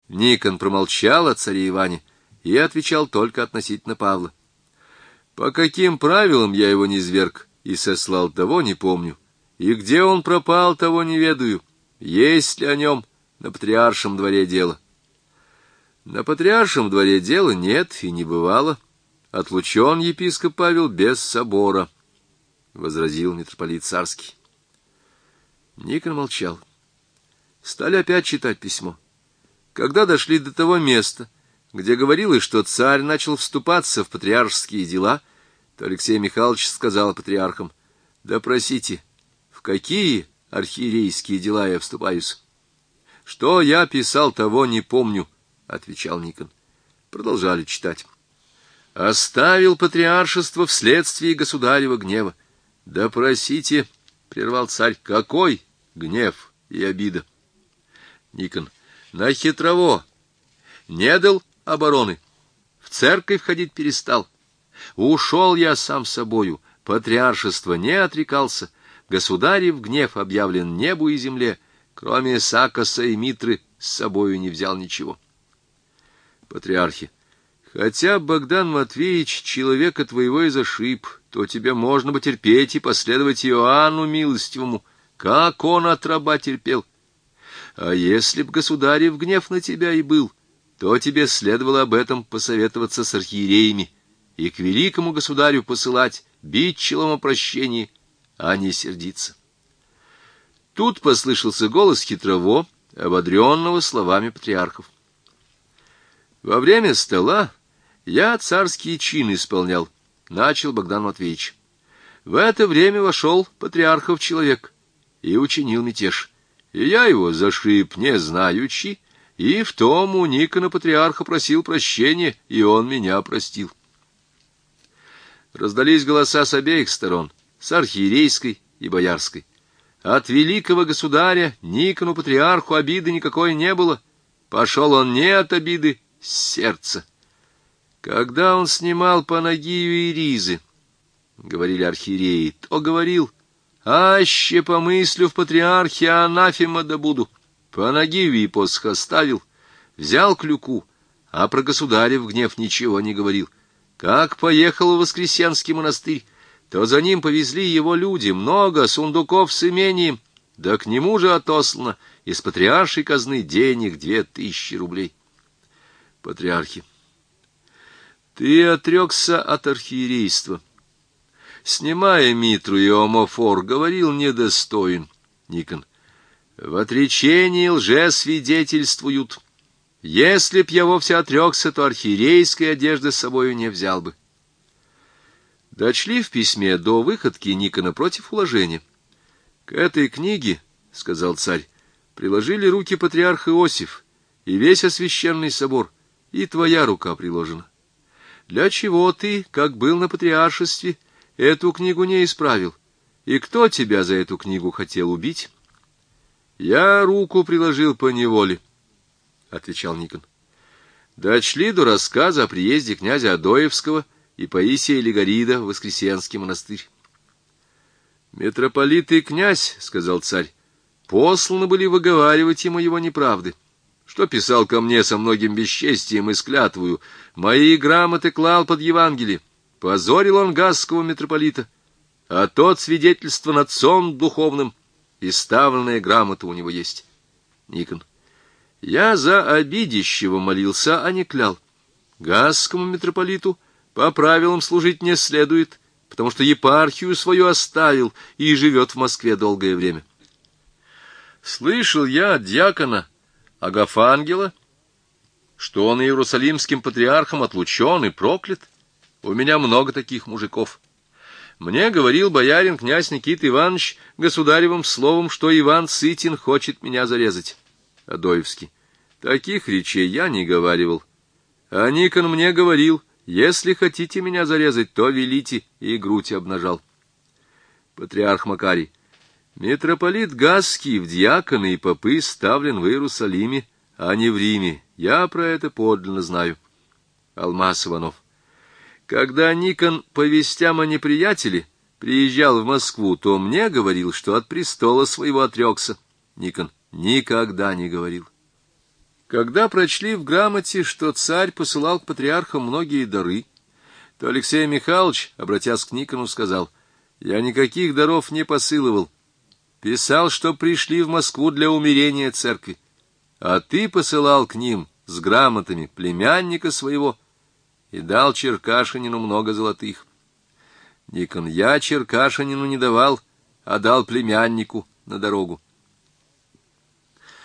Никон промолчал о царе Иване и отвечал только относительно Павла. По каким правилам я его низвергл и сослал, того не помню, и где он пропал, того не ведаю, есть ли о нем на патриаршем дворе дело. На патриаршем дворе дела нет и не бывало. Отлучен епископ Павел без собора, — возразил митрополит Царский. Никон молчал. Стали опять читать письмо. Когда дошли до того места, где говорилось, что царь начал вступаться в патриаршеские дела, то Алексей Михайлович сказал патриархам: «Допросите, в какие архиерейские дела я вступаюсь?» «Что я писал, того не помню», — отвечал Никон. Продолжали читать. «Оставил патриаршество вследствие государева гнева». «Допросите», — прервал царь, — «какой гнев и обида?» Никон: «На хитрово не дал обороны, в церковь ходить перестал. Ушел я сам собою, патриаршество не отрекался, государев гнев объявлен небу и земле, кроме Сакоса и Митры с собою не взял ничего». Патриархи: «Хотя Богдан Матвеевич человека твоего и зашиб, то тебе можно потерпеть и последовать Иоанну Милостивому, как он от раба терпел. А если б государев гнев на тебя и был, то тебе следовало об этом посоветоваться с архиереями и к великому государю посылать бичелом о прощении, а не сердиться». Тут послышался голос хитрово, ободренного словами патриархов. «Во время стола я царский чин исполнял», — начал Богдан Матвеевич. «В это время вошел патриархов человек и учинил мятеж, и я его зашиб, не знаючи, и в том у Никона патриарха просил прощения, и он меня простил». Раздались голоса с обеих сторон, с архиерейской и боярской. От великого государя Никону патриарху обиды никакой не было. Пошел он не от обиды, с сердца. Когда он снимал Панагию и ризы, — говорили архиереи, — то говорил: «Аще помыслю в патриархе, анафема да буду». Панагию и посох оставил, взял клюку, а про государев гнев ничего не говорил. Как поехал в Воскресенский монастырь, то за ним повезли его люди, много сундуков с имением, да к нему же отослано из патриаршей казны денег 2000 рублей. Патриархи: «Ты отрекся от архиерейства. Снимая митру и омофор, говорил недостоин». Никон: «В отречении лжесвидетельствуют. Если б я вовсе отрекся, то архиерейской одежды с собою не взял бы». Дочли в письме до выходки Никона против уложения. «К этой книге, — сказал царь, — приложили руки патриарх Иосиф и весь освященный собор, и твоя рука приложена. Для чего ты, как был на патриаршестве, эту книгу не исправил? И кто тебя за эту книгу хотел убить?» «Я руку приложил по неволе», — отвечал Никон. Дочли до рассказа о приезде князя Адоевского и Паисия Легорида в Воскресенский монастырь. «Митрополит и князь, — сказал царь, — посланы были выговаривать ему его неправды, что писал ко мне со многим бесчестием и склятвую, мои грамоты клал под Евангелие, позорил он гасского митрополита, а тот свидетельство над отцом духовным, и ставленная грамота у него есть». Никон: «Я за обидящего молился, а не клял. Гасскому митрополиту по правилам служить не следует, потому что епархию свою оставил и живет в Москве долгое время. Слышал я от дьякона Агафангела, что он иерусалимским патриархом отлучен и проклят. У меня много таких мужиков. Мне говорил боярин князь Никита Иванович государевым словом, что Иван Сытин хочет меня зарезать». Адоевский: «Таких речей я не говаривал. А Никон мне говорил: если хотите меня зарезать, то велите, и грудь обнажал». Патриарх Макарий: «Митрополит Гасский в диаконы и попы ставлен в Иерусалиме, а не в Риме. Я про это подлинно знаю». Алмаз Иванов: «Когда Никон по вестям о неприятеле приезжал в Москву, то мне говорил, что от престола своего отрекся». Никон: «Никогда не говорил». Когда прочли в грамоте, что царь посылал к патриархам многие дары, то Алексей Михайлович, обратясь к Никону, сказал: «Я никаких даров не посылывал. Писал, что пришли в Москву для умирения церкви. А ты посылал к ним с грамотами племянника своего и дал Черкашинину много золотых». Никон: «Я Черкашинину не давал, а дал племяннику на дорогу».